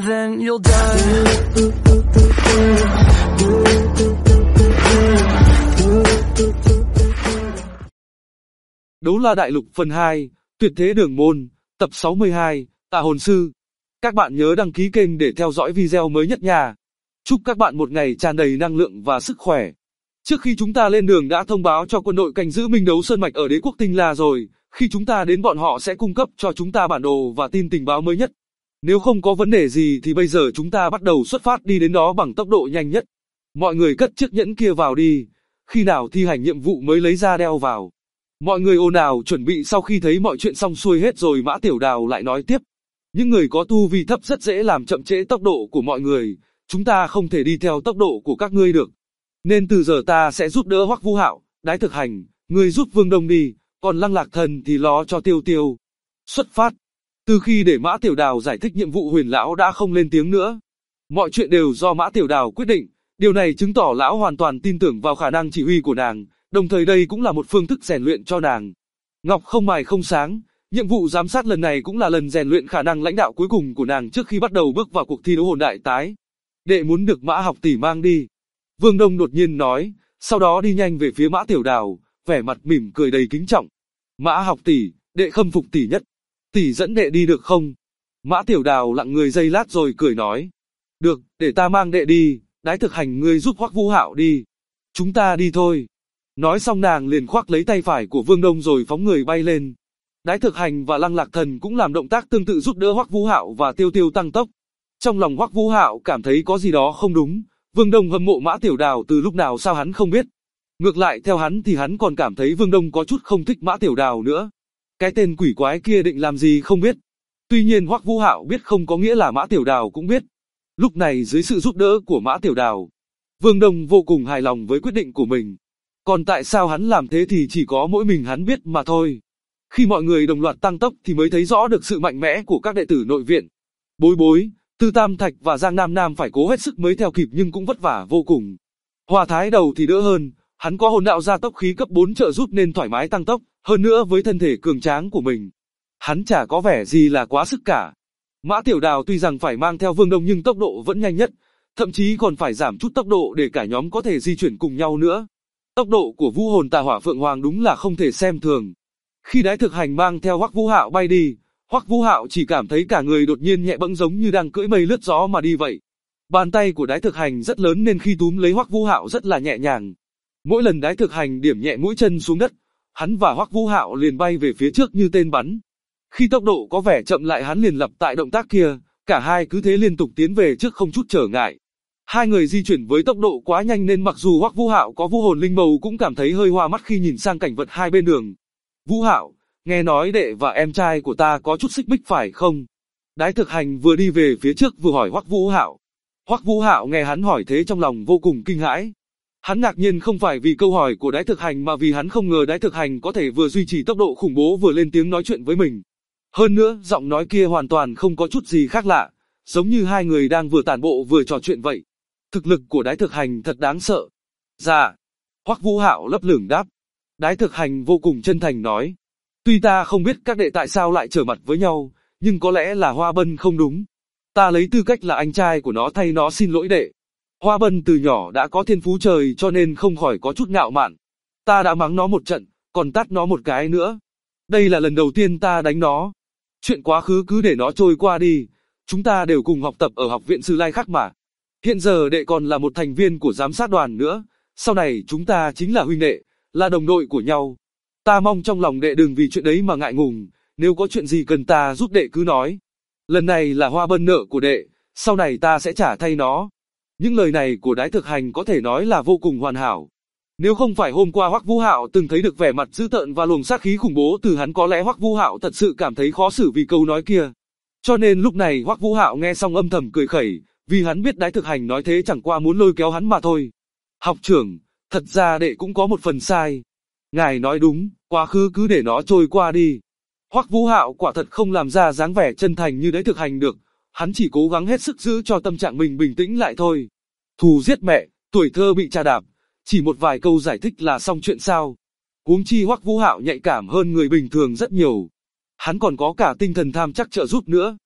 and then you'll die. Đấu La Đại Lục phần 2, Tuyệt Thế Đường Môn, tập 62, Tà Hồn Sư. Các bạn nhớ đăng ký kênh để theo dõi video mới nhất nha. Chúc các bạn một ngày tràn đầy năng lượng và sức khỏe. Trước khi chúng ta lên đường đã thông báo cho quân đội canh giữ Minh Đấu Sơn Mạch ở Đế quốc Tinh La rồi, khi chúng ta đến bọn họ sẽ cung cấp cho chúng ta bản đồ và tin tình báo mới nhất. Nếu không có vấn đề gì thì bây giờ chúng ta bắt đầu xuất phát đi đến đó bằng tốc độ nhanh nhất. Mọi người cất chiếc nhẫn kia vào đi, khi nào thi hành nhiệm vụ mới lấy ra đeo vào. Mọi người ồn ào chuẩn bị. Sau khi thấy mọi chuyện xong xuôi hết rồi, Mã Tiểu Đào lại nói tiếp. Những người có tu vi thấp rất dễ làm chậm trễ tốc độ của mọi người, chúng ta không thể đi theo tốc độ của các ngươi được. Nên từ giờ ta sẽ giúp đỡ Hoắc Vũ Hạo, Đái Thực Hành, ngươi giúp Vương Đông đi, còn Lăng Lạc Thần thì lo cho Tiêu Tiêu. Xuất phát. Từ khi để Mã Tiểu Đào giải thích nhiệm vụ, Huyền lão đã không lên tiếng nữa. Mọi chuyện đều do Mã Tiểu Đào quyết định, điều này chứng tỏ lão hoàn toàn tin tưởng vào khả năng chỉ huy của nàng, đồng thời đây cũng là một phương thức rèn luyện cho nàng. Ngọc không mài không sáng, nhiệm vụ giám sát lần này cũng là lần rèn luyện khả năng lãnh đạo cuối cùng của nàng trước khi bắt đầu bước vào cuộc thi đấu hồn đại tái. Đệ muốn được Mã học tỷ mang đi. Vương Đông đột nhiên nói, sau đó đi nhanh về phía Mã Tiểu Đào, vẻ mặt mỉm cười đầy kính trọng. Mã học tỷ, đệ khâm phục tỷ nhất. Tỷ dẫn đệ đi được không? Mã Tiểu Đào lặng người giây lát rồi cười nói. Được, để ta mang đệ đi, Đái Thực Hành ngươi giúp Hoắc Vũ Hạo đi. Chúng ta đi thôi. Nói xong nàng liền khoác lấy tay phải của Vương Đông rồi phóng người bay lên. Đái Thực Hành và Lăng Lạc Thần cũng làm động tác tương tự giúp đỡ Hoắc Vũ Hạo và Tiêu Tiêu tăng tốc. Trong lòng Hoắc Vũ Hạo cảm thấy có gì đó không đúng, Vương Đông hâm mộ Mã Tiểu Đào từ lúc nào sao hắn không biết. Ngược lại theo hắn thì hắn còn cảm thấy Vương Đông có chút không thích Mã Tiểu Đào nữa. Cái tên quỷ quái kia định làm gì không biết. Tuy nhiên Hoắc Vũ Hạo biết không có nghĩa là Mã Tiểu Đào cũng biết. Lúc này dưới sự giúp đỡ của Mã Tiểu Đào, Vương Đông vô cùng hài lòng với quyết định của mình. Còn tại sao hắn làm thế thì chỉ có mỗi mình hắn biết mà thôi. Khi mọi người đồng loạt tăng tốc thì mới thấy rõ được sự mạnh mẽ của các đệ tử nội viện. Bối Bối, Tư Tam Thạch và Giang Nam Nam phải cố hết sức mới theo kịp nhưng cũng vất vả vô cùng. Hòa Thái Đầu thì đỡ hơn, hắn có hồn đạo gia tốc khí cấp 4 trợ giúp nên thoải mái tăng tốc, hơn nữa với thân thể cường tráng của mình, hắn chả có vẻ gì là quá sức cả. Mã Tiểu Đào tuy rằng phải mang theo Vương Đông nhưng tốc độ vẫn nhanh nhất, thậm chí còn phải giảm chút tốc độ để cả nhóm có thể di chuyển cùng nhau nữa. Tốc độ của Vũ Hồn Tà Hỏa Phượng Hoàng đúng là không thể xem thường. Khi Đái Thực Hành mang theo Hoắc Vũ Hạo bay đi, Hoắc Vũ Hạo chỉ cảm thấy cả người đột nhiên nhẹ bẫng giống như đang cưỡi mây lướt gió mà đi vậy. Bàn tay của Đái Thực Hành rất lớn nên khi túm lấy Hoắc Vũ Hạo rất là nhẹ nhàng. Mỗi lần Đái Thực Hành điểm nhẹ mũi chân xuống đất, hắn và Hoắc Vũ Hạo liền bay về phía trước như tên bắn. Khi tốc độ có vẻ chậm lại hắn liền lặp lại động tác kia, cả hai cứ thế liên tục tiến về trước không chút trở ngại. Hai người di chuyển với tốc độ quá nhanh nên mặc dù Hoắc Vũ Hạo có vũ hồn linh mâu cũng cảm thấy hơi hoa mắt khi nhìn sang cảnh vật hai bên đường. Vũ Hạo, nghe nói đệ và em trai của ta có chút xích mích phải không? Đái Thực Hành vừa đi về phía trước vừa hỏi Hoắc Vũ Hạo. Hoắc Vũ Hạo nghe hắn hỏi thế trong lòng vô cùng kinh hãi. Hắn ngạc nhiên không phải vì câu hỏi của Đái Thực Hành mà vì hắn không ngờ Đái Thực Hành có thể vừa duy trì tốc độ khủng bố vừa lên tiếng nói chuyện với mình. Hơn nữa, giọng nói kia hoàn toàn không có chút gì khác lạ, giống như hai người đang vừa tản bộ vừa trò chuyện vậy. Thực lực của Đái Thực Hành thật đáng sợ. Dạ. Hoắc Vũ Hạo lấp lửng đáp. Đái Thực Hành vô cùng chân thành nói. Tuy ta không biết các đệ tại sao lại trở mặt với nhau, nhưng có lẽ là Hoa Bân không đúng. Ta lấy tư cách là anh trai của nó thay nó xin lỗi đệ. Hoa Bân từ nhỏ đã có thiên phú trời cho nên không khỏi có chút ngạo mạn. Ta đã mắng nó một trận, còn tát nó một cái nữa. Đây là lần đầu tiên ta đánh nó. Chuyện quá khứ cứ để nó trôi qua đi. Chúng ta đều cùng học tập ở học viện Sư Lai khác mà. Hiện giờ đệ còn là một thành viên của giám sát đoàn nữa. Sau này chúng ta chính là huynh đệ, là đồng đội của nhau. Ta mong trong lòng đệ đừng vì chuyện đấy mà ngại ngùng. Nếu có chuyện gì cần ta giúp đệ cứ nói. Lần này là Hoa Bân nợ của đệ, sau này ta sẽ trả thay nó. Những lời này của Đái Thực Hành có thể nói là vô cùng hoàn hảo. Nếu không phải hôm qua Hoắc Vũ Hạo từng thấy được vẻ mặt dữ tợn và luồng sát khí khủng bố từ hắn có lẽ Hoắc Vũ Hạo thật sự cảm thấy khó xử vì câu nói kia. Cho nên lúc này Hoắc Vũ Hạo nghe xong âm thầm cười khẩy, vì hắn biết Đái Thực Hành nói thế chẳng qua muốn lôi kéo hắn mà thôi. Học trưởng, thật ra đệ cũng có một phần sai. Ngài nói đúng, quá khứ cứ để nó trôi qua đi. Hoắc Vũ Hạo quả thật không làm ra dáng vẻ chân thành như Đái Thực Hành được, hắn chỉ cố gắng hết sức giữ cho tâm trạng mình bình tĩnh lại thôi. Thù giết mẹ, tuổi thơ bị trà đạp, chỉ một vài câu giải thích là xong chuyện sao? Huống chi Hoắc Vũ Hạo nhạy cảm hơn người bình thường rất nhiều. Hắn còn có cả tinh thần tham chắc trợ giúp nữa.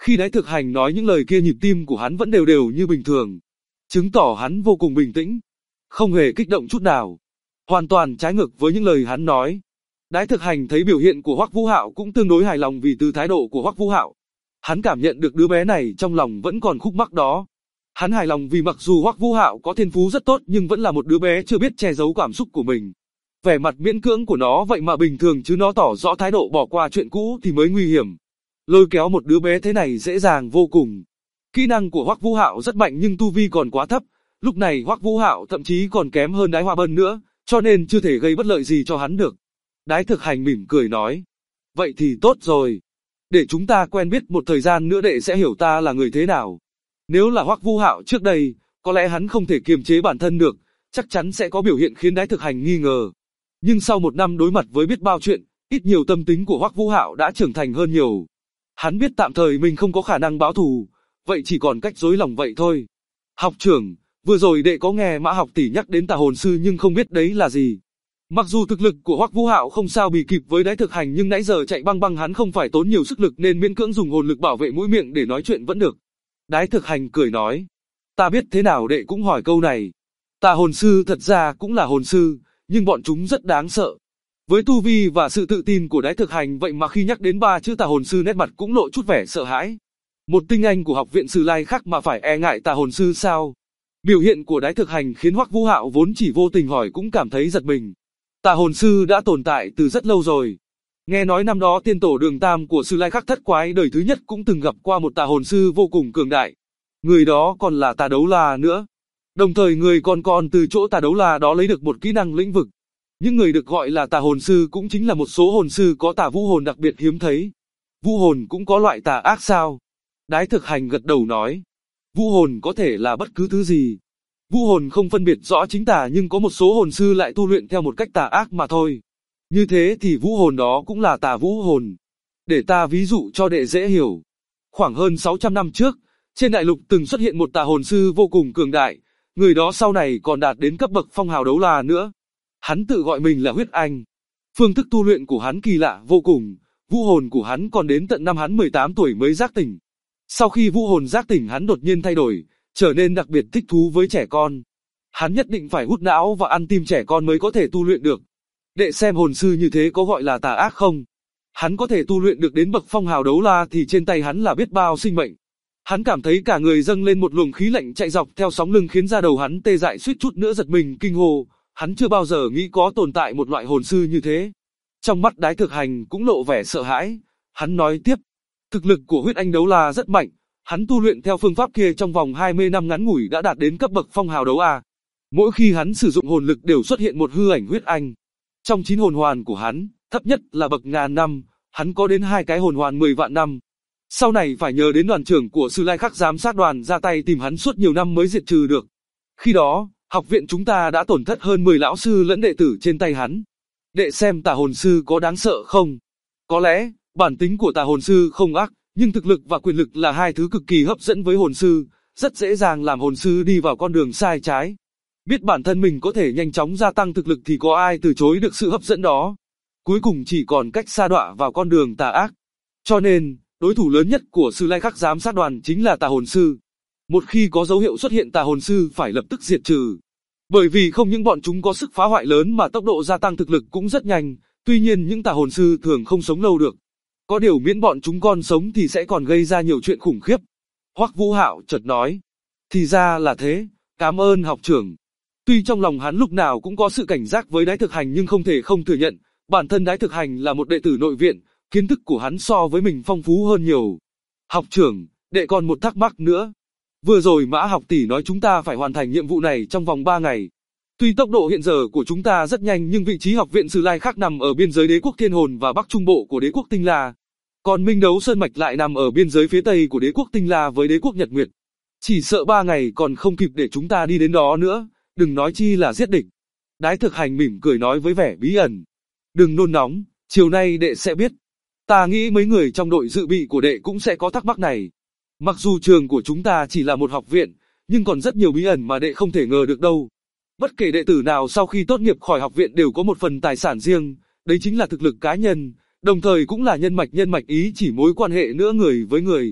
Khi Đái Thực Hành nói những lời kia nhịp tim của hắn vẫn đều đều như bình thường, chứng tỏ hắn vô cùng bình tĩnh, không hề kích động chút nào. Hoàn toàn trái ngược với những lời hắn nói. Đái Thực Hành thấy biểu hiện của Hoắc Vũ Hạo cũng tương đối hài lòng vì từ thái độ của Hoắc Vũ Hạo, hắn cảm nhận được đứa bé này trong lòng vẫn còn khúc mắc đó. Hắn hài lòng vì mặc dù Hoắc Vũ Hạo có thiên phú rất tốt nhưng vẫn là một đứa bé chưa biết che giấu cảm xúc của mình. Vẻ mặt miễn cưỡng của nó vậy mà bình thường chứ nó tỏ rõ thái độ bỏ qua chuyện cũ thì mới nguy hiểm. Lôi kéo một đứa bé thế này dễ dàng vô cùng. Kỹ năng của Hoắc Vũ Hạo rất mạnh nhưng tu vi còn quá thấp, lúc này Hoắc Vũ Hạo thậm chí còn kém hơn Đái Hoa Bân nữa, cho nên chưa thể gây bất lợi gì cho hắn được. Đái Thực Hành mỉm cười nói, vậy thì tốt rồi. Để chúng ta quen biết một thời gian nữa đệ sẽ hiểu ta là người thế nào. Nếu là Hoắc Vũ Hạo trước đây, có lẽ hắn không thể kiềm chế bản thân được, chắc chắn sẽ có biểu hiện khiến Đái Thực Hành nghi ngờ. Nhưng sau một năm đối mặt với biết bao chuyện, ít nhiều tâm tính của Hoắc Vũ Hạo đã trưởng thành hơn nhiều. Hắn biết tạm thời mình không có khả năng báo thù, vậy chỉ còn cách dối lòng vậy thôi. Học trưởng, vừa rồi đệ có nghe Mã học tỷ nhắc đến tà hồn sư nhưng không biết đấy là gì. Mặc dù thực lực của Hoắc Vũ Hạo không sao bì kịp với Đái Thực Hành nhưng nãy giờ chạy băng băng hắn không phải tốn nhiều sức lực nên miễn cưỡng dùng hồn lực bảo vệ mũi miệng để nói chuyện vẫn được. Đái Thực Hành cười nói, ta biết thế nào đệ cũng hỏi câu này. Tà hồn sư thật ra cũng là hồn sư, nhưng bọn chúng rất đáng sợ. Với tu vi và sự tự tin của Đái Thực Hành vậy mà khi nhắc đến ba chữ tà hồn sư nét mặt cũng lộ chút vẻ sợ hãi. Một tinh anh của học viện Sử Lai khác mà phải e ngại tà hồn sư sao? Biểu hiện của Đái Thực Hành khiến Hoắc Vũ Hạo vốn chỉ vô tình hỏi cũng cảm thấy giật mình. Tà hồn sư đã tồn tại từ rất lâu rồi. Nghe nói năm đó tiên tổ Đường Tam của Sử Lai Khắc thất quái đời thứ nhất cũng từng gặp qua một tà hồn sư vô cùng cường đại. Người đó còn là Tà Đấu La nữa. Đồng thời người còn từ chỗ Tà Đấu La đó lấy được một kỹ năng lĩnh vực. Những người được gọi là tà hồn sư cũng chính là một số hồn sư có tà vũ hồn đặc biệt hiếm thấy. Vũ hồn cũng có loại tà ác sao? Đái Thực Hành gật đầu nói. Vũ hồn có thể là bất cứ thứ gì. Vũ hồn không phân biệt rõ chính tà nhưng có một số hồn sư lại tu luyện theo một cách tà ác mà thôi. Như thế thì vũ hồn đó cũng là tà vũ hồn. Để ta ví dụ cho đệ dễ hiểu. Khoảng hơn 600 năm trước, trên đại lục từng xuất hiện một tà hồn sư vô cùng cường đại. Người đó sau này còn đạt đến cấp bậc phong hào đấu la nữa. Hắn tự gọi mình là Huyết Anh. Phương thức tu luyện của hắn kỳ lạ vô cùng. Vũ hồn của hắn còn đến tận năm hắn 18 tuổi mới giác tỉnh. Sau khi vũ hồn giác tỉnh hắn đột nhiên thay đổi, trở nên đặc biệt thích thú với trẻ con. Hắn nhất định phải hút não và ăn tim trẻ con mới có thể tu luyện được. Đệ xem hồn sư như thế có gọi là tà ác không? Hắn có thể tu luyện được đến bậc phong hào đấu la thì trên tay hắn là biết bao sinh mệnh. Hắn cảm thấy cả người dâng lên một luồng khí lạnh chạy dọc theo sóng lưng khiến da đầu hắn tê dại suýt chút nữa giật mình kinh hô. Hắn chưa bao giờ nghĩ có tồn tại một loại hồn sư như thế. Trong mắt Đái Thực Hành cũng lộ vẻ sợ hãi. Hắn nói tiếp, thực lực của Huyết Anh Đấu La rất mạnh. Hắn tu luyện theo phương pháp kia trong vòng 20 năm ngắn ngủi đã đạt đến cấp bậc phong hào đấu A. Mỗi khi hắn sử dụng hồn lực đều xuất hiện một hư ảnh Huyết Anh. Trong 9 hồn hoàn của hắn, thấp nhất là bậc ngàn năm, hắn có đến 2 cái hồn hoàn 10 vạn năm. Sau này phải nhờ đến đoàn trưởng của Sử Lai Khắc giám sát đoàn ra tay tìm hắn suốt nhiều năm mới diệt trừ được. Khi đó, học viện chúng ta đã tổn thất hơn 10 lão sư lẫn đệ tử trên tay hắn. Đệ xem tà hồn sư có đáng sợ không? Có lẽ, bản tính của tà hồn sư không ác, nhưng thực lực và quyền lực là hai thứ cực kỳ hấp dẫn với hồn sư, rất dễ dàng làm hồn sư đi vào con đường sai trái. Biết bản thân mình có thể nhanh chóng gia tăng thực lực thì có ai từ chối được sự hấp dẫn đó. Cuối cùng chỉ còn cách sa đọa vào con đường tà ác. Cho nên, đối thủ lớn nhất của Sử Lai Khắc giám sát đoàn chính là tà hồn sư. Một khi có dấu hiệu xuất hiện tà hồn sư phải lập tức diệt trừ. Bởi vì không những bọn chúng có sức phá hoại lớn mà tốc độ gia tăng thực lực cũng rất nhanh, tuy nhiên những tà hồn sư thường không sống lâu được. Có điều miễn bọn chúng còn sống thì sẽ còn gây ra nhiều chuyện khủng khiếp. Hoắc Vũ Hạo chợt nói, thì ra là thế, cảm ơn học trưởng. Tuy trong lòng hắn lúc nào cũng có sự cảnh giác với Đái Thực Hành nhưng không thể không thừa nhận, bản thân Đái Thực Hành là một đệ tử nội viện, kiến thức của hắn so với mình phong phú hơn nhiều. Học trưởng, đệ còn một thắc mắc nữa. Vừa rồi Mã học tỷ nói chúng ta phải hoàn thành nhiệm vụ này trong vòng 3 ngày. Tuy tốc độ hiện giờ của chúng ta rất nhanh nhưng vị trí học viện Sử Lai Khắc nằm ở biên giới đế quốc Thiên Hồn và Bắc Trung Bộ của đế quốc Tinh La. Còn Minh Đấu Sơn Mạch lại nằm ở biên giới phía Tây của đế quốc Tinh La với đế quốc Nhật Nguyệt. Chỉ sợ 3 ngày còn không kịp để chúng ta đi đến đó nữa, đừng nói chi là giết địch. Đái Thực Hành mỉm cười nói với vẻ bí ẩn. Đừng nôn nóng, chiều nay đệ sẽ biết. Ta nghĩ mấy người trong đội dự bị của đệ cũng sẽ có thắc mắc này. Mặc dù trường của chúng ta chỉ là một học viện, nhưng còn rất nhiều bí ẩn mà đệ không thể ngờ được đâu. Bất kể đệ tử nào sau khi tốt nghiệp khỏi học viện đều có một phần tài sản riêng, đấy chính là thực lực cá nhân, đồng thời cũng là nhân mạch ý chỉ mối quan hệ nữa người với người.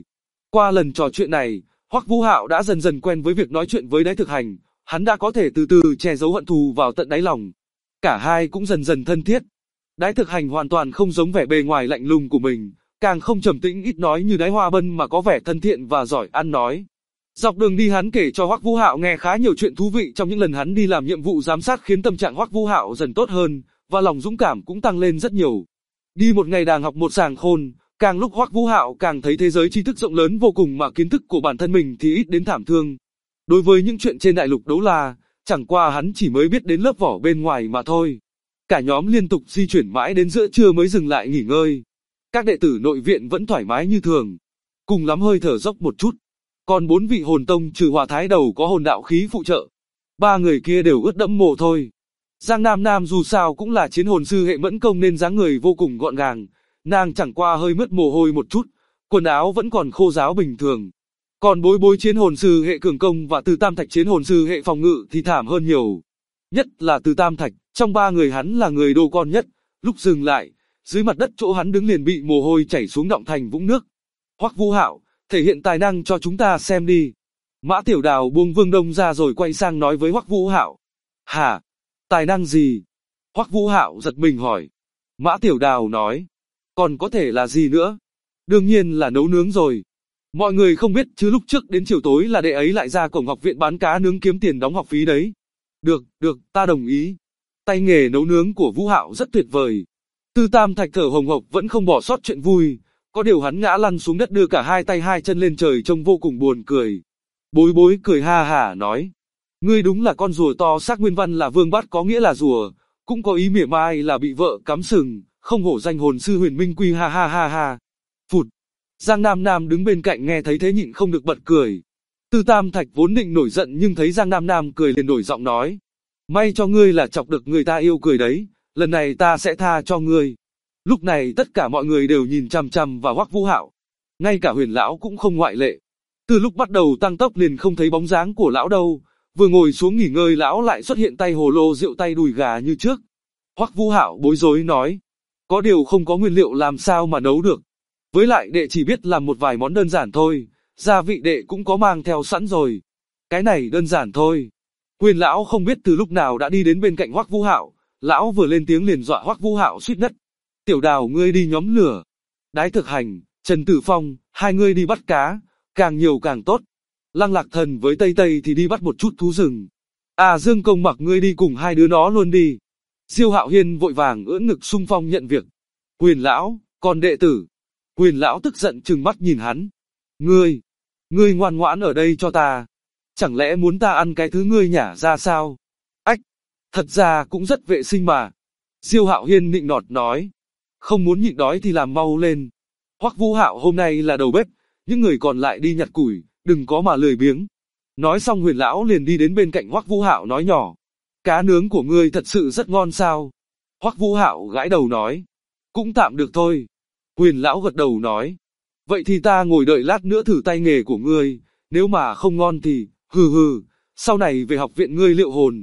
Qua lần trò chuyện này, Hoắc Vũ Hạo đã dần dần quen với việc nói chuyện với Đái Thực Hành, hắn đã có thể từ từ che giấu hận thù vào tận đáy lòng. Cả hai cũng dần dần thân thiết. Đái Thực Hành hoàn toàn không giống vẻ bề ngoài lạnh lùng của mình, càng không trầm tĩnh ít nói như Đái Hoa Bân mà có vẻ thân thiện và giỏi ăn nói. Dọc đường đi hắn kể cho Hoắc Vũ Hạo nghe khá nhiều chuyện thú vị trong những lần hắn đi làm nhiệm vụ giám sát, khiến tâm trạng Hoắc Vũ Hạo dần tốt hơn, và lòng dũng cảm cũng tăng lên rất nhiều. Đi một ngày đàng học một sàng khôn, càng lúc Hoắc Vũ Hạo càng thấy thế giới tri thức rộng lớn vô cùng mà kiến thức của bản thân mình thì ít đến thảm thương. Đối với những chuyện trên đại lục Đấu La, chẳng qua hắn chỉ mới biết đến lớp vỏ bên ngoài mà thôi. Cả nhóm liên tục di chuyển mãi đến giữa trưa mới dừng lại nghỉ ngơi. Các đệ tử nội viện vẫn thoải mái như thường, cùng lắm hơi thở dốc một chút. Còn 4 vị hồn tông trừ Hòa Thái Đầu có hồn đạo khí phụ trợ, 3 người kia đều ướt đẫm mồ thôi. Giang Nam Nam dù sao cũng là chiến hồn sư hệ mẫn công nên dáng người vô cùng gọn gàng, nàng chẳng qua hơi mướt mồ hôi một chút, quần áo vẫn còn khô ráo bình thường. Còn Bối Bối chiến hồn sư hệ cường công và Từ Tam Thạch chiến hồn sư hệ phòng ngự thì thảm hơn nhiều. Nhất là Từ Tam Thạch, trong 3 người hắn là người đô con nhất, lúc dừng lại, dưới mặt đất chỗ hắn đứng liền bị mồ hôi chảy xuống đọng thành vũng nước. Hoắc Vũ Hạo, thể hiện tài năng cho chúng ta xem đi. Mã Tiểu Đào buông Vương Đông ra rồi quay sang nói với Hoắc Vũ Hạo. Hả? Tài năng gì? Hoắc Vũ Hạo giật mình hỏi. Mã Tiểu Đào nói. Còn có thể là gì nữa? Đương nhiên là nấu nướng rồi. Mọi người không biết chứ lúc trước đến chiều tối là đệ ấy lại ra cổng học viện bán cá nướng kiếm tiền đóng học phí đấy. Được, ta đồng ý. Tay nghề nấu nướng của Vũ Hạo rất tuyệt vời. Từ Tam Thạch thở hồng hộc vẫn không bỏ sót chuyện vui. Có điều hắn ngã lăn xuống đất đưa cả hai tay hai chân lên trời trông vô cùng buồn cười. Bối Bối cười ha hả nói. Ngươi đúng là con rùa to xác, nguyên văn là vương bát có nghĩa là rùa, cũng có ý mỉa mai là bị vợ cắm sừng, không hổ danh hồn sư Huyền Minh Quy ha ha ha ha. Phụt. Giang Nam Nam đứng bên cạnh nghe thấy thế nhịn không được bật cười. Từ Tam Thạch vốn định nổi giận nhưng thấy Giang Nam Nam cười liền đổi giọng nói. May cho ngươi là chọc được người ta yêu cười đấy, lần này ta sẽ tha cho ngươi. Lúc này tất cả mọi người đều nhìn chằm chằm vào Hoắc Vũ Hạo. Ngay cả Huyền lão cũng không ngoại lệ. Từ lúc bắt đầu tăng tốc liền không thấy bóng dáng của lão đâu, vừa ngồi xuống nghỉ ngơi lão lại xuất hiện tay hồ lô rượu tay đùi gà như trước. Hoắc Vũ Hạo bối rối nói, có điều không có nguyên liệu làm sao mà nấu được. Với lại đệ chỉ biết làm một vài món đơn giản thôi, gia vị đệ cũng có mang theo sẵn rồi. Cái này đơn giản thôi. Huyền lão không biết từ lúc nào đã đi đến bên cạnh Hoắc Vũ Hạo, lão vừa lên tiếng liền dọa Hoắc Vũ Hạo suýt ngất. Tiểu Đào ngươi đi nhóm lửa. Đái Thực Hành, Trần Tử Phong, hai ngươi đi bắt cá, càng nhiều càng tốt. Lăng Lạc Thần với Tây Tây thì đi bắt một chút thú rừng. À Dương Công Mặc ngươi đi cùng hai đứa nó luôn đi. Diêu Hạo Hiên vội vàng ưỡn ngực xung phong nhận việc. Huyền lão, còn đệ tử. Huyền lão tức giận trừng mắt nhìn hắn. Ngươi ngoan ngoãn ở đây cho ta. Chẳng lẽ muốn ta ăn cái thứ ngươi nhả ra sao? Ách, thật ra cũng rất vệ sinh mà. Diêu Hạo Hiên nịnh nọt nói. Không muốn nhịn đói thì làm mau lên. Hoắc Vũ Hạo hôm nay là đầu bếp, những người còn lại đi nhặt củi, đừng có mà lười biếng. Nói xong Huyền lão liền đi đến bên cạnh Hoắc Vũ Hạo nói nhỏ. Cá nướng của ngươi thật sự rất ngon sao? Hoắc Vũ Hạo gãi đầu nói. Cũng tạm được thôi. Huyền lão gật đầu nói. Vậy thì ta ngồi đợi lát nữa thử tay nghề của ngươi, nếu mà không ngon thì, hừ, sau này về học viện ngươi liệu hồn.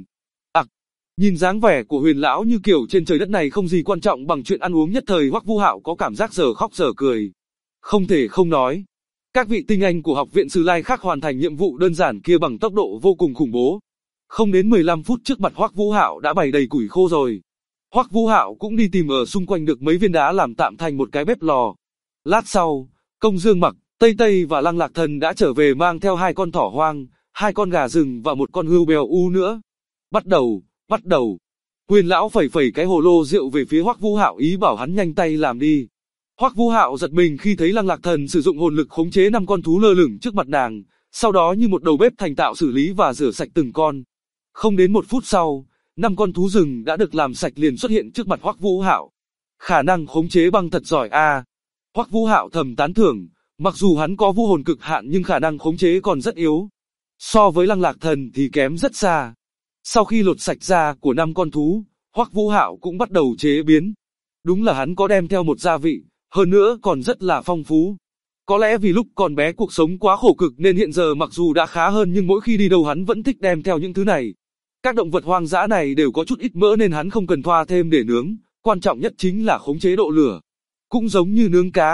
Nhìn dáng vẻ của Huyền lão như kiểu trên trời đất này không gì quan trọng bằng chuyện ăn uống, nhất thời Hoắc Vũ Hạo có cảm giác giờ khóc giờ cười. Không thể không nói, các vị tinh anh của học viện Sử Lai khác hoàn thành nhiệm vụ đơn giản kia bằng tốc độ vô cùng khủng bố. Không đến 15 phút trước mặt Hoắc Vũ Hạo đã bày đầy củi khô rồi. Hoắc Vũ Hạo cũng đi tìm ở xung quanh được mấy viên đá làm tạm thành một cái bếp lò. Lát sau, Công Dương Mặc, Tây Tây và Lăng Lạc Thần đã trở về mang theo 2 con thỏ hoang, 2 con gà rừng và 1 con hươu bèo u nữa. Bắt đầu. Huyền lão phẩy cái hồ lô rượu về phía Hoắc Vũ Hạo ý bảo hắn nhanh tay làm đi. Hoắc Vũ Hạo giật mình khi thấy Lăng Lạc Thần sử dụng hồn lực khống chế 5 con thú lơ lửng trước mặt nàng, sau đó như một đầu bếp thành thạo xử lý và rửa sạch từng con. Không đến 1 phút sau, 5 con thú rừng đã được làm sạch liền xuất hiện trước mặt Hoắc Vũ Hạo. Khả năng khống chế băng thật giỏi a. Hoắc Vũ Hạo thầm tán thưởng, mặc dù hắn có vũ hồn cực hạn nhưng khả năng khống chế còn rất yếu. So với Lăng Lạc Thần thì kém rất xa. Sau khi lột sạch da của 5 con thú, Hoắc Vũ Hạo cũng bắt đầu chế biến. Đúng là hắn có đem theo một gia vị, hơn nữa còn rất là phong phú. Có lẽ vì lúc còn bé cuộc sống quá khổ cực nên hiện giờ mặc dù đã khá hơn nhưng mỗi khi đi đâu hắn vẫn thích đem theo những thứ này. Các động vật hoang dã này đều có chút ít mỡ nên hắn không cần thoa thêm để nướng, quan trọng nhất chính là khống chế độ lửa. Cũng giống như nướng cá,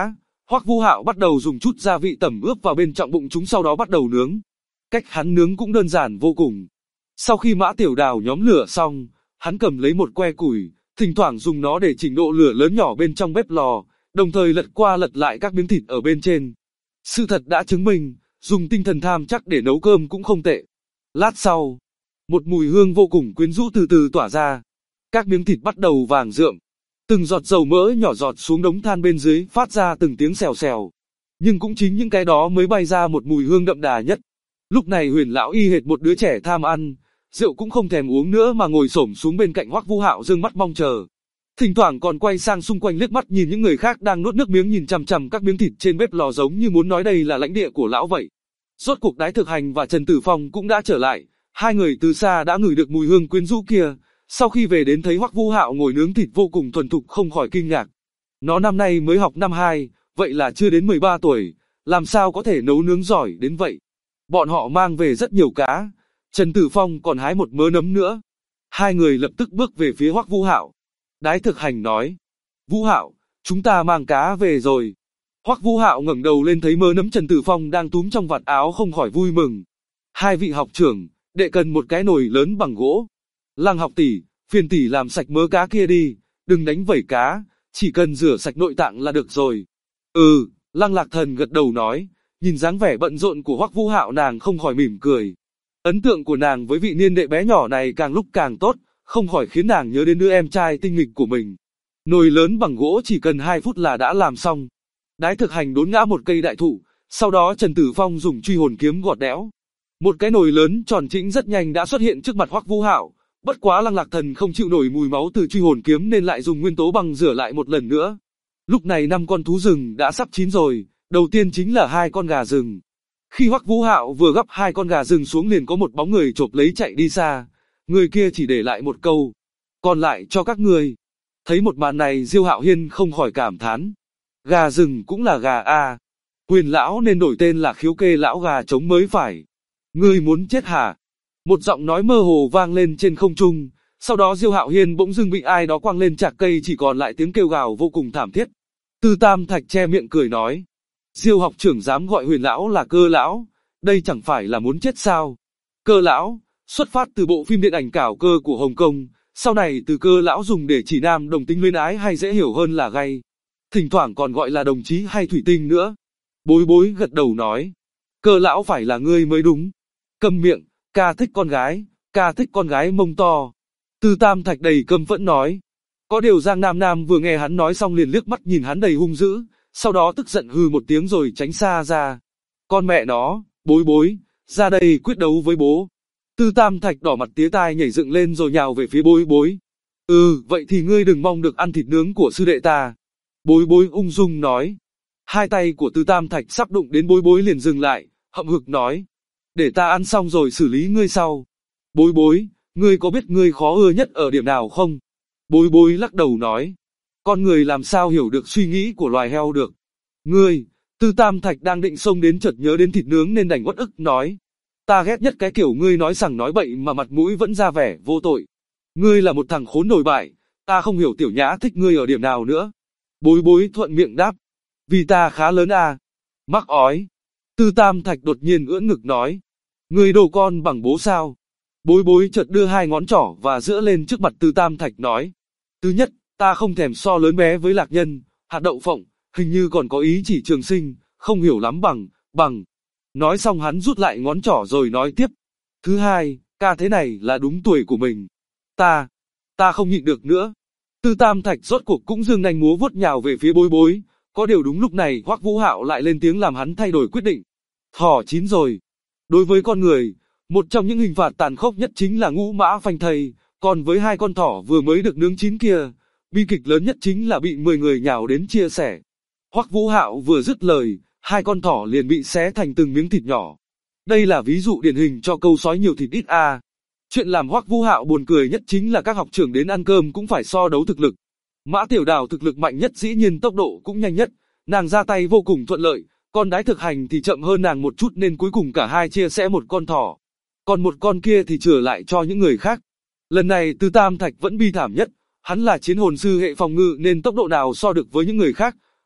Hoắc Vũ Hạo bắt đầu dùng chút gia vị tẩm ướp vào bên trong bụng chúng sau đó bắt đầu nướng. Cách hắn nướng cũng đơn giản vô cùng. Sau khi Mã Tiểu Đào nhóm lửa xong, hắn cầm lấy một que củi, thỉnh thoảng dùng nó để chỉnh độ lửa lớn nhỏ bên trong bếp lò, đồng thời lật qua lật lại các miếng thịt ở bên trên. Sự thật đã chứng minh, dùng tinh thần tham chắc để nấu cơm cũng không tệ. Lát sau, một mùi hương vô cùng quyến rũ từ từ tỏa ra. Các miếng thịt bắt đầu vàng rượm. Từng giọt dầu mỡ nhỏ giọt xuống đống than bên dưới phát ra từng tiếng xèo xèo. Nhưng cũng chính những cái đó mới bay ra một mùi hương đậm đà nhất. Lúc này Huyền lão y hệt một đứa trẻ tham ăn, rượu cũng không thèm uống nữa mà ngồi xổm xuống bên cạnh Hoắc Vũ Hạo dương mắt mong chờ. Thỉnh thoảng còn quay sang xung quanh liếc mắt nhìn những người khác đang nuốt nước miếng nhìn chằm chằm các miếng thịt trên bếp lò giống như muốn nói đây là lãnh địa của lão vậy. Rốt cuộc Đái Thực Hành và Trần Tử Phong cũng đã trở lại, hai người từ xa đã ngửi được mùi hương quyến rũ kia, sau khi về đến thấy Hoắc Vũ Hạo ngồi nướng thịt vô cùng thuần thục không khỏi kinh ngạc. Nó năm nay mới học năm 2, vậy là chưa đến 13 tuổi, làm sao có thể nấu nướng giỏi đến vậy. Bọn họ mang về rất nhiều cá, Trần Tử Phong còn hái một mớ nấm nữa. Hai người lập tức bước về phía Hoắc Vũ Hạo. Đái Thực Hành nói, Vũ Hạo, chúng ta mang cá về rồi. Hoắc Vũ Hạo ngẩng đầu lên thấy mớ nấm Trần Tử Phong đang túm trong vạt áo không khỏi vui mừng. Hai vị học trưởng, đệ cần một cái nồi lớn bằng gỗ. Lăng học tỷ, phiền tỷ làm sạch mớ cá kia đi, đừng đánh vẩy cá, chỉ cần rửa sạch nội tạng là được rồi. Ừ, Lăng Lạc Thần gật đầu nói, nhìn dáng vẻ bận rộn của Hoắc Vũ Hạo nàng không khỏi mỉm cười. Ấn tượng của nàng với vị niên đệ bé nhỏ này càng lúc càng tốt, không khỏi khiến nàng nhớ đến đứa em trai tinh nghịch của mình. Nồi lớn bằng gỗ chỉ cần 2 phút là đã làm xong. Đái Thực Hành đốn ngã một cây đại thụ, sau đó Trần Tử Phong dùng truy hồn kiếm gọt đẽo. Một cái nồi lớn tròn trĩnh rất nhanh đã xuất hiện trước mặt Hoắc Vũ Hạo, bất quá Lăng Lạc Thần không chịu nổi mùi máu từ truy hồn kiếm nên lại dùng nguyên tố băng rửa lại một lần nữa. Lúc này 5 con thú rừng đã sắp chín rồi, đầu tiên chính là 2 con gà rừng. Khi Hoắc Vũ Hạo vừa gắp 2 con gà rừng xuống liền có một bóng người chộp lấy chạy đi xa, người kia chỉ để lại một câu, còn lại cho các ngươi. Thấy một màn này Diêu Hạo Hiên không khỏi cảm thán, gà rừng cũng là gà a, Huyền lão nên đổi tên là Khiếu Kê lão gà trống mới phải. Ngươi muốn chết hả? Một giọng nói mơ hồ vang lên trên không trung, sau đó Diêu Hạo Hiên bỗng dưng bị ai đó quăng lên chạc cây chỉ còn lại tiếng kêu gào vô cùng thảm thiết. Tư Tam Thạch che miệng cười nói, Diêu học trưởng dám gọi Huyền lão là Cơ lão, đây chẳng phải là muốn chết sao? Cơ lão, xuất phát từ bộ phim điện ảnh Cảo Cơ của Hồng Kông, sau này từ Cơ lão dùng để chỉ nam đồng tính luyến ái hay dễ hiểu hơn là gay. Thỉnh thoảng còn gọi là đồng chí hay thủy tinh nữa. Bối Bối gật đầu nói, Cơ lão phải là ngươi mới đúng. Câm miệng, ca thích con gái, ca thích con gái mông to. Tư Tam Thạch đầy căm phẫn nói. Có điều Giang Nam Nam vừa nghe hắn nói xong liền liếc mắt nhìn hắn đầy hung dữ, sau đó tức giận hừ một tiếng rồi tránh xa ra. Con mẹ nó, Bối Bối, ra đây quyết đấu với bố. Tư Tam Thạch đỏ mặt tía tai nhảy dựng lên rồi nhào về phía Bối Bối. Vậy thì ngươi đừng mong được ăn thịt nướng của sư đệ ta. Bối Bối ung dung nói. Hai tay của Tư Tam Thạch sắp đụng đến Bối Bối liền dừng lại, hậm hực nói. Để ta ăn xong rồi xử lý ngươi sau. Bối Bối, ngươi có biết ngươi khó ưa nhất ở điểm nào không? Bối Bối lắc đầu nói. Con người làm sao hiểu được suy nghĩ của loài heo được. Ngươi, Tư Tam Thạch đang định xông đến chợt nhớ đến thịt nướng nên đành uất ức nói. Ta ghét nhất cái kiểu ngươi nói sằng nói bậy mà mặt mũi vẫn ra vẻ vô tội. Ngươi là một thằng khốn nổi bại, ta không hiểu Tiểu Nhã thích ngươi ở điểm nào nữa. Bối Bối thuận miệng đáp. Vì ta khá lớn à. Mắc ói. Tư Tam Thạch đột nhiên ưỡn ngực nói. Ngươi đồ con bằng bố sao? Bối Bối chợt đưa 2 ngón trỏ và giữa lên trước mặt Tư Tam Thạch nói. Thứ nhất, ta không thèm so lớn bé với Lạc Nhân, Hạt Đậu Phộng, hình như còn có ý chỉ Trường Sinh, không hiểu lắm bằng. Nói xong hắn rút lại ngón trỏ rồi nói tiếp. Thứ hai, ca thế này là đúng tuổi của mình. Ta không nhịn được nữa. Tư Tam Thạch rốt cuộc cũng dương nanh múa vuốt nhào về phía Bối Bối. Có điều đúng lúc này Hoắc Vũ Hạo lại lên tiếng làm hắn thay đổi quyết định. Thỏ chín rồi. Đối với con người, một trong những hình phạt tàn khốc nhất chính là ngũ mã phanh thây. Còn với 2 con thỏ vừa mới được nướng chín kia, bi kịch lớn nhất chính là bị 10 người nhào đến chia sẻ. Hoắc Vũ Hạo vừa dứt lời, 2 con thỏ liền bị xé thành từng miếng thịt nhỏ. Đây là ví dụ điển hình cho câu sói nhiều thịt ít a. Chuyện làm Hoắc Vũ Hạo buồn cười nhất chính là các học trưởng đến ăn cơm cũng phải so đấu thực lực. Mã Tiểu Đào thực lực mạnh nhất dĩ nhiên tốc độ cũng nhanh nhất, nàng ra tay vô cùng thuận lợi, còn Đái Thực Hành thì chậm hơn nàng một chút nên cuối cùng cả hai chia sẻ một con thỏ. Còn một con kia thì chừa lại cho những người khác. Lần này Tư Tam Thạch vẫn bi thảm nhất, hắn là chiến hồn sư hệ phòng ngự nên tốc độ nào so được với những người khác.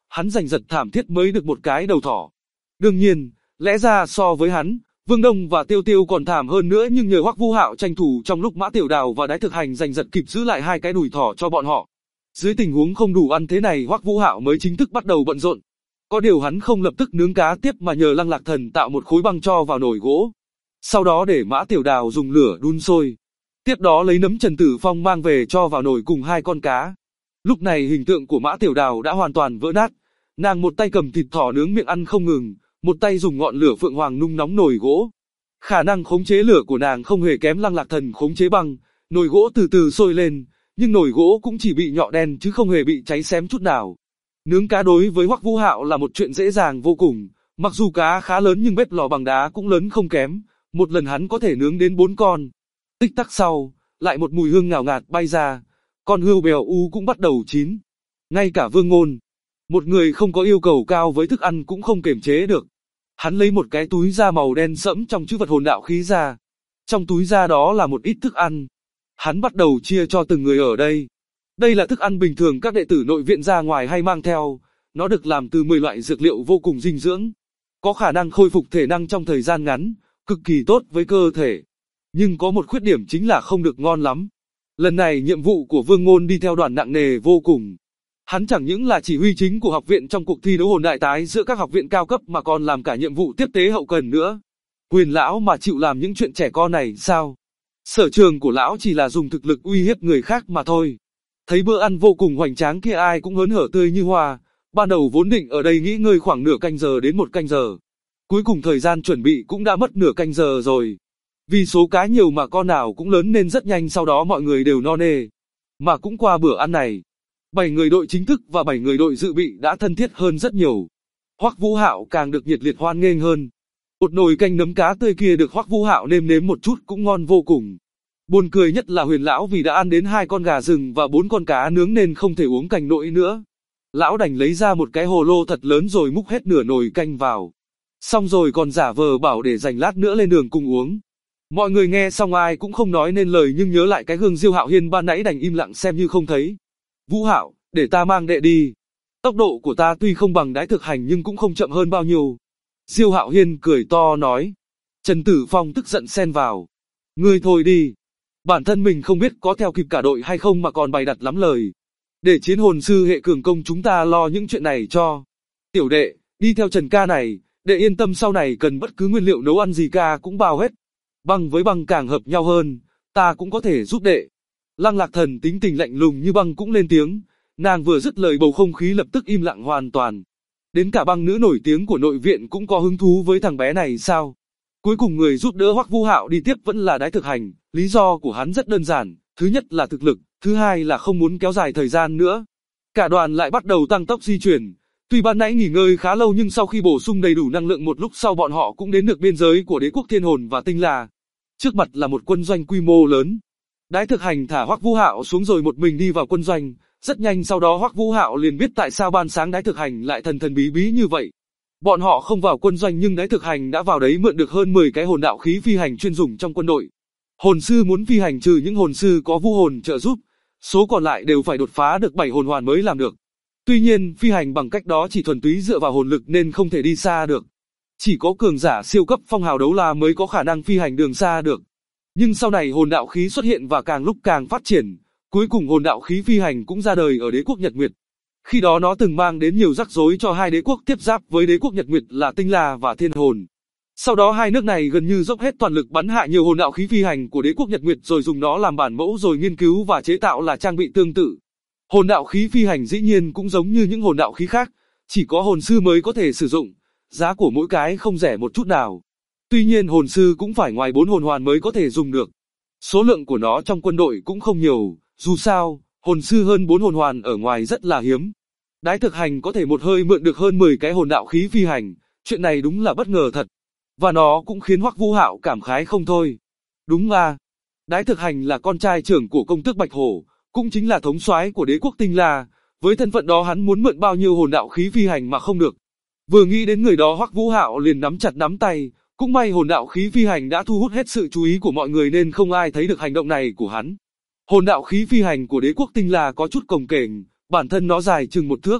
hắn giành giật thảm thiết mới được một cái đầu thỏ. Đương nhiên, lẽ ra so với hắn, Vương Đông và Tiêu Tiêu còn thảm hơn nữa, nhưng nhờ Hoắc Vũ Hạo tranh thủ trong lúc Mã Tiểu Đào và Đái Thực Hành giành giật kịp giữ lại hai cái đùi thỏ cho bọn họ. Dưới tình huống không đủ ăn thế này, Hoắc Vũ Hạo mới chính thức bắt đầu bận rộn. Có điều hắn không lập tức nướng cá tiếp mà nhờ Lăng Lạc Thần tạo một khối băng cho vào nồi gỗ. Sau đó để Mã Tiểu Đào dùng lửa đun sôi. Tiếp đó lấy nấm Trần Tử Phong mang về cho vào nồi cùng hai con cá. Lúc này hình tượng của Mã Tiểu Đào đã hoàn toàn vỡ nát. Nàng một tay cầm thịt thỏ nướng miệng ăn không ngừng, một tay dùng ngọn lửa phượng hoàng nung nóng nồi gỗ. Khả năng khống chế lửa của nàng không hề kém Lăng Lạc Thần khống chế băng. Nồi gỗ từ từ sôi lên, nhưng nồi gỗ cũng chỉ bị nhọ đen chứ không hề bị cháy xém chút nào. Nướng cá đối với Hoắc Vũ Hạo là một chuyện dễ dàng vô cùng, mặc dù cá khá lớn nhưng bếp lò bằng đá cũng lớn không kém, một lần hắn có thể nướng đến 4 con. Tích tắc sau, lại một mùi hương ngào ngạt bay ra, con hươu bèo u cũng bắt đầu chín. Ngay cả Vương Ngôn, một người không có yêu cầu cao với thức ăn cũng không kiềm chế được. Hắn lấy một cái túi da màu đen sẫm trong chữ vật hồn đạo khí ra. Trong túi da đó là một ít thức ăn. Hắn bắt đầu chia cho từng người ở đây. Đây là thức ăn bình thường các đệ tử nội viện ra ngoài hay mang theo, nó được làm từ 10 loại dược liệu vô cùng dinh dưỡng. Có khả năng khôi phục thể năng trong thời gian ngắn, cực kỳ tốt với cơ thể. Nhưng có một khuyết điểm chính là không được ngon lắm. Lần này nhiệm vụ của Vương Ngôn đi theo đoàn nặng nề vô cùng. Hắn chẳng những là chỉ huy chính của học viện trong cuộc thi đấu hồn đại tái giữa các học viện cao cấp mà còn làm cả nhiệm vụ tiếp tế hậu cần nữa. Huyền lão mà chịu làm những chuyện trẻ con này sao? Sở trường của lão chỉ là dùng thực lực uy hiếp người khác mà thôi. Thấy bữa ăn vô cùng hoành tráng kia ai cũng hớn hở tươi như hoa, ban đầu vốn định ở đây nghỉ ngơi khoảng nửa canh giờ đến 1 canh giờ. Cuối cùng thời gian chuẩn bị cũng đã mất nửa canh giờ rồi. Vì số cá nhiều mà con nào cũng lớn nên rất nhanh sau đó mọi người đều no nê. Mà cũng qua bữa ăn này, 7 người đội chính thức và 7 người đội dự bị đã thân thiết hơn rất nhiều. Hoắc Vũ Hạo càng được nhiệt liệt hoan nghênh hơn. Một nồi canh nấm cá tươi kia được Hoắc Vũ Hạo nêm nếm một chút cũng ngon vô cùng. Buồn cười nhất là Huyền lão vì đã ăn đến 2 con gà rừng và 4 con cá nướng nên không thể uống canh nỗi nữa. Lão đành lấy ra một cái hồ lô thật lớn rồi múc hết nửa nồi canh vào. Xong rồi còn giả vờ bảo để dành lát nữa lên đường cùng uống. Mọi người nghe xong ai cũng không nói nên lời nhưng nhớ lại cái gương Diêu Hạo Hiên ban nãy đành im lặng xem như không thấy. Vũ Hạo, để ta mang đệ đi. Tốc độ của ta tuy không bằng Đái Thực Hành nhưng cũng không chậm hơn bao nhiêu. Diêu Hạo Hiên cười to nói. Trần Tử Phong tức giận xen vào. Ngươi thôi đi. Bản thân mình không biết có theo kịp cả đội hay không mà còn bày đặt lắm lời. Để chiến hồn sư hệ cường công chúng ta lo những chuyện này cho. Tiểu đệ, đi theo Trần ca này, đệ yên tâm sau này cần bất cứ nguyên liệu nấu ăn gì ca cũng bao hết. Băng với băng càng hợp nhau hơn, ta cũng có thể giúp đệ. Lăng Lạc Thần tính tình lạnh lùng như băng cũng lên tiếng, nàng vừa dứt lời bầu không khí lập tức im lặng hoàn toàn. Đến cả băng nữ nổi tiếng của nội viện cũng có hứng thú với thằng bé này sao? Cuối cùng người giúp đỡ Hoắc Vũ Hạo đi tiếp vẫn là Đái Thực Hành, lý do của hắn rất đơn giản, thứ nhất là thực lực, thứ hai là không muốn kéo dài thời gian nữa. Cả đoàn lại bắt đầu tăng tốc di chuyển, tuy ban nãy nghỉ ngơi khá lâu nhưng sau khi bổ sung đầy đủ năng lượng một lúc sau bọn họ cũng đến được biên giới của đế quốc Thiên Hồn và Tinh La. Trước mặt là một quân doanh quy mô lớn. Đái Thực Hành thả Hoắc Vũ Hạo xuống rồi một mình đi vào quân doanh, rất nhanh sau đó Hoắc Vũ Hạo liền biết tại sao ban sáng Đái Thực Hành lại thần thần bí bí như vậy. Bọn họ không vào quân doanh nhưng Đái Thực Hành đã vào đấy mượn được hơn 10 cái hồn đạo khí phi hành chuyên dùng trong quân đội. Hồn sư muốn phi hành trừ những hồn sư có vu hồn trợ giúp, số còn lại đều phải đột phá được 7 hồn hoàn mới làm được. Tuy nhiên, phi hành bằng cách đó chỉ thuần túy dựa vào hồn lực nên không thể đi xa được. Chỉ có cường giả siêu cấp phong hào đấu la mới có khả năng phi hành đường xa được. Nhưng sau này hồn đạo khí xuất hiện và càng lúc càng phát triển, cuối cùng hồn đạo khí phi hành cũng ra đời ở đế quốc Nhật Nguyệt. Khi đó nó từng mang đến nhiều rắc rối cho hai đế quốc tiếp giáp với đế quốc Nhật Nguyệt là Tinh La và Thiên Hồn. Sau đó hai nước này gần như dốc hết toàn lực bắn hạ nhiều hồn đạo khí phi hành của đế quốc Nhật Nguyệt rồi dùng nó làm bản mẫu rồi nghiên cứu và chế tạo là trang bị tương tự. Hồn đạo khí phi hành dĩ nhiên cũng giống như những hồn đạo khí khác, chỉ có hồn sư mới có thể sử dụng, giá của mỗi cái không rẻ một chút nào. Tuy nhiên hồn sư cũng phải ngoài 4 hồn hoàn mới có thể dùng được. Số lượng của nó trong quân đội cũng không nhiều, dù sao, hồn sư hơn 4 hồn hoàn ở ngoài rất là hiếm. Đái Thực Hành có thể một hơi mượn được hơn 10 cái hồn đạo khí phi hành, chuyện này đúng là bất ngờ thật. Và nó cũng khiến Hoắc Vũ Hạo cảm khái không thôi. Đúng à, Đái Thực Hành là con trai trưởng của công tước Bạch Hổ, cũng chính là thống soái của đế quốc Tinh La, với thân phận đó hắn muốn mượn bao nhiêu hồn đạo khí phi hành mà không được. Vừa nghĩ đến người đó Hoắc Vũ Hạo liền nắm chặt nắm tay, cũng may hồn đạo khí phi hành đã thu hút hết sự chú ý của mọi người nên không ai thấy được hành động này của hắn. Hồn đạo khí phi hành của đế quốc Tinh La có chút cồng kềnh, bản thân nó dài chừng 1 thước,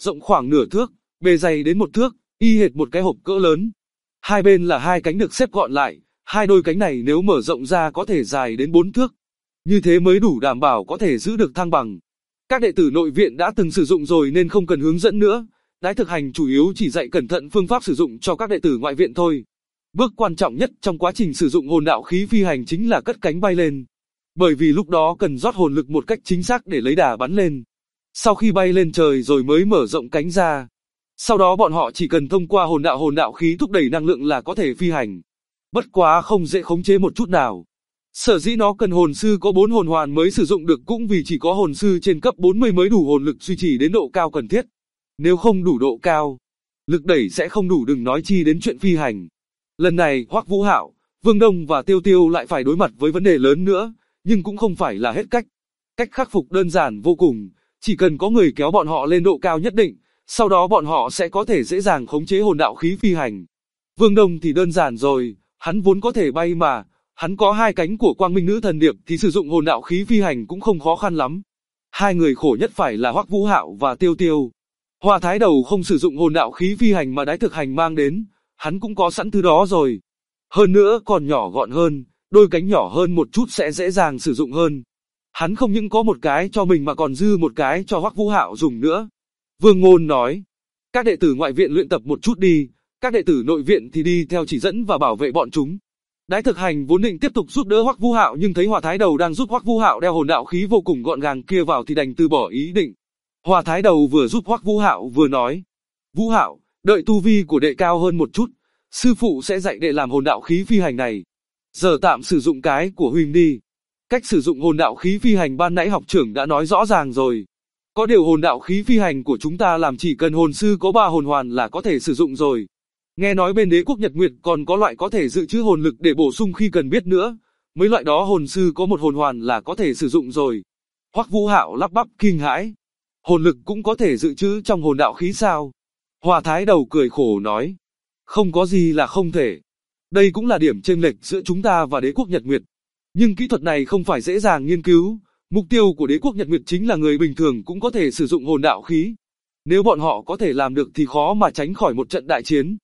rộng khoảng nửa thước, bề dày đến 1 thước, y hệt một cái hộp cỡ lớn. Hai bên là hai cánh được xếp gọn lại, hai đôi cánh này nếu mở rộng ra có thể dài đến 4 thước. Như thế mới đủ đảm bảo có thể giữ được thăng bằng. Các đệ tử nội viện đã từng sử dụng rồi nên không cần hướng dẫn nữa. Đái thực hành chủ yếu chỉ dạy cẩn thận phương pháp sử dụng cho các đệ tử ngoại viện thôi. Bước quan trọng nhất trong quá trình sử dụng hồn đạo khí phi hành chính là cất cánh bay lên. Bởi vì lúc đó cần rót hồn lực một cách chính xác để lấy đà bắn lên. Sau khi bay lên trời rồi mới mở rộng cánh ra. Sau đó bọn họ chỉ cần thông qua hồn đạo khí thúc đẩy năng lượng là có thể phi hành. Bất quá không dễ khống chế một chút nào. Sở dĩ nó cần hồn sư có 4 hồn hoàn mới sử dụng được cũng vì chỉ có hồn sư trên cấp 40 mới đủ hồn lực duy trì đến độ cao cần thiết. Nếu không đủ độ cao, lực đẩy sẽ không đủ, đừng nói chi đến chuyện phi hành. Lần này Hoắc Vũ Hạo, Vương Đông và Tiêu Tiêu lại phải đối mặt với vấn đề lớn nữa, nhưng cũng không phải là hết cách. Cách khắc phục đơn giản vô cùng, chỉ cần có người kéo bọn họ lên độ cao nhất định, sau đó bọn họ sẽ có thể dễ dàng khống chế hồn đạo khí phi hành. Vương Đông thì đơn giản rồi, hắn vốn có thể bay mà, hắn có hai cánh của Quang Minh Nữ Thần Điệp thì sử dụng hồn đạo khí phi hành cũng không khó khăn lắm. Hai người khổ nhất phải là Hoắc Vũ Hạo và Tiêu Tiêu. Hoa Thái Đầu không sử dụng hồn đạo khí phi hành mà Đái Thực Hành mang đến, hắn cũng có sẵn thứ đó rồi. Hơn nữa còn nhỏ gọn hơn, đôi cánh nhỏ hơn một chút sẽ dễ dàng sử dụng hơn. Hắn không những có một cái cho mình mà còn dư một cái cho Hoắc Vũ Hạo dùng nữa. Vương Ngôn nói, các đệ tử ngoại viện luyện tập một chút đi, các đệ tử nội viện thì đi theo chỉ dẫn và bảo vệ bọn chúng. Đái Thực Hành vốn định tiếp tục giúp đỡ Hoắc Vũ Hạo nhưng thấy Hoa Thái Đầu đang giúp Hoắc Vũ Hạo đeo hồn đạo khí vô cùng gọn gàng kia vào thì đành từ bỏ ý định. Hoa Thái Đầu vừa giúp Hoắc Vũ Hạo vừa nói, Vũ Hạo, đợi tu vi của đệ cao hơn một chút, sư phụ sẽ dạy đệ làm hồn đạo khí phi hành này. Giờ tạm sử dụng cái của huynh đi. Cách sử dụng hồn đạo khí phi hành ban nãy học trưởng đã nói rõ ràng rồi. Có điều hồn đạo khí phi hành của chúng ta làm chỉ cần hồn sư có 3 hồn hoàn là có thể sử dụng rồi. Nghe nói bên Đế quốc Nhật Nguyệt còn có loại có thể dự trữ hồn lực để bổ sung khi cần biết nữa. Mấy loại đó hồn sư có một hồn hoàn là có thể sử dụng rồi. Hoắc Vũ Hạo lắp bắp kinh hãi. Hồn lực cũng có thể dự trữ trong hồn đạo khí sao? Hoa Thái Đầu cười khổ nói. Không có gì là không thể. Đây cũng là điểm chênh lệch giữa chúng ta và Đế quốc Nhật Nguyệt. Nhưng kỹ thuật này không phải dễ dàng nghiên cứu. Mục tiêu của Đế quốc Nhật Nguyệt chính là người bình thường cũng có thể sử dụng hồn đạo khí. Nếu bọn họ có thể làm được thì khó mà tránh khỏi một trận đại chiến.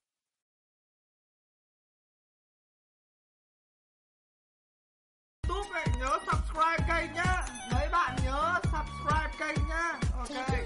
Nhớ subscribe kênh nhá. Mấy bạn nhớ subscribe kênh nhá. Ok.